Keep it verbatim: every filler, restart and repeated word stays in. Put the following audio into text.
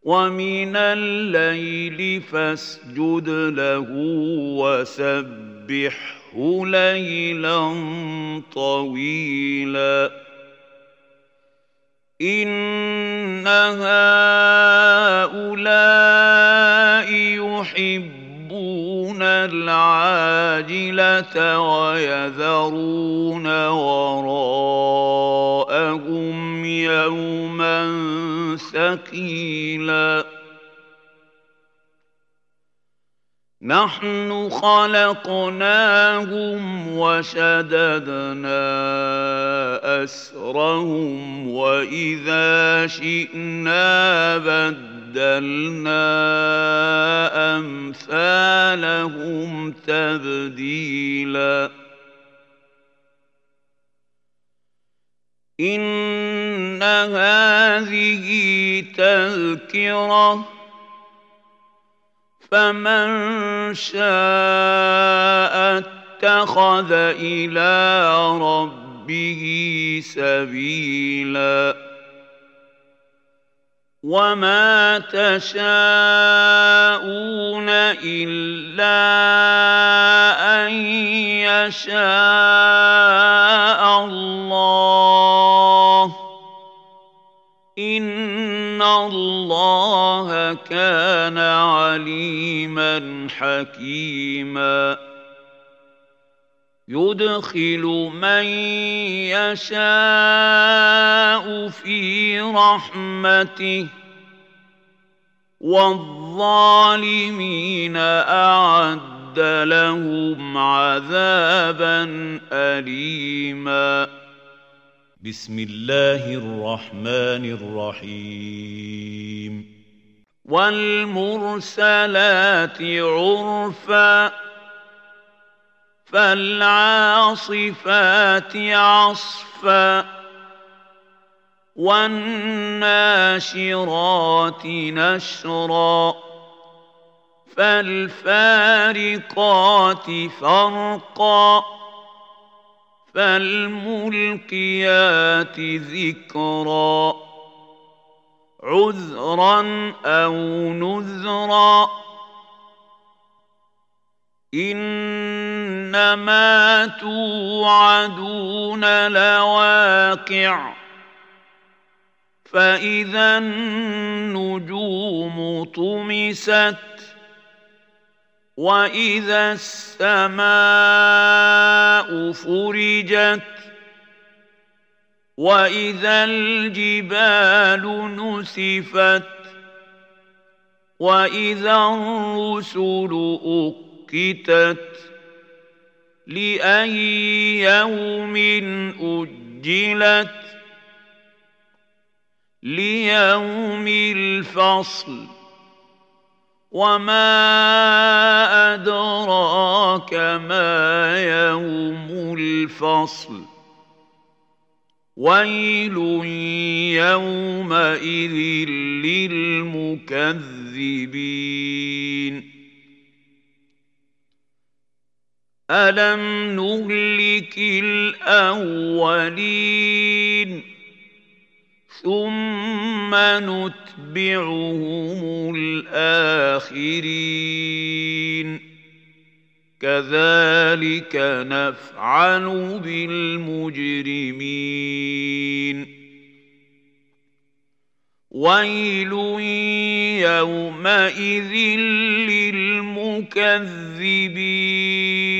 ومن الليل فاسجد له وسبحه ليلا طويلا إن هؤلاء يحبون العاجلة ويذرون وراءهم يوما ثقيلا نحن خلقناهم وشددنا أسرهم وإذا شئنا بدلنا أمثالهم تبديلا إن هذه تذكرة فمن شاء اتخذ إلى ربه سبيلا وما تشاءون إلا أن يشاء الله إن الله كان عليما حكيما يدخل من يشاء في رحمته والظالمين أعد لهم عذابا أليما بسم الله الرحمن الرحيم والمرسلات عرفا فالعاصفات عصفا والناشرات نشرا فالفارقات فرقا فالملقيات ذكرا عذرا أو نذرا إنما توعدون لواقع فإذا النجوم طمست وإذا السماء فرجت وإذا الجبال نسفت وإذا الرسل أقتت لأي يوم أجلت ليوم الفصل وما أدراك ما يوم الفصل ويل يومئذ للمكذبين ألم نهلك الأولين ثم نتبعهم الآخرين كذلك نفعل بالمجرمين ويل يومئذ للمكذبين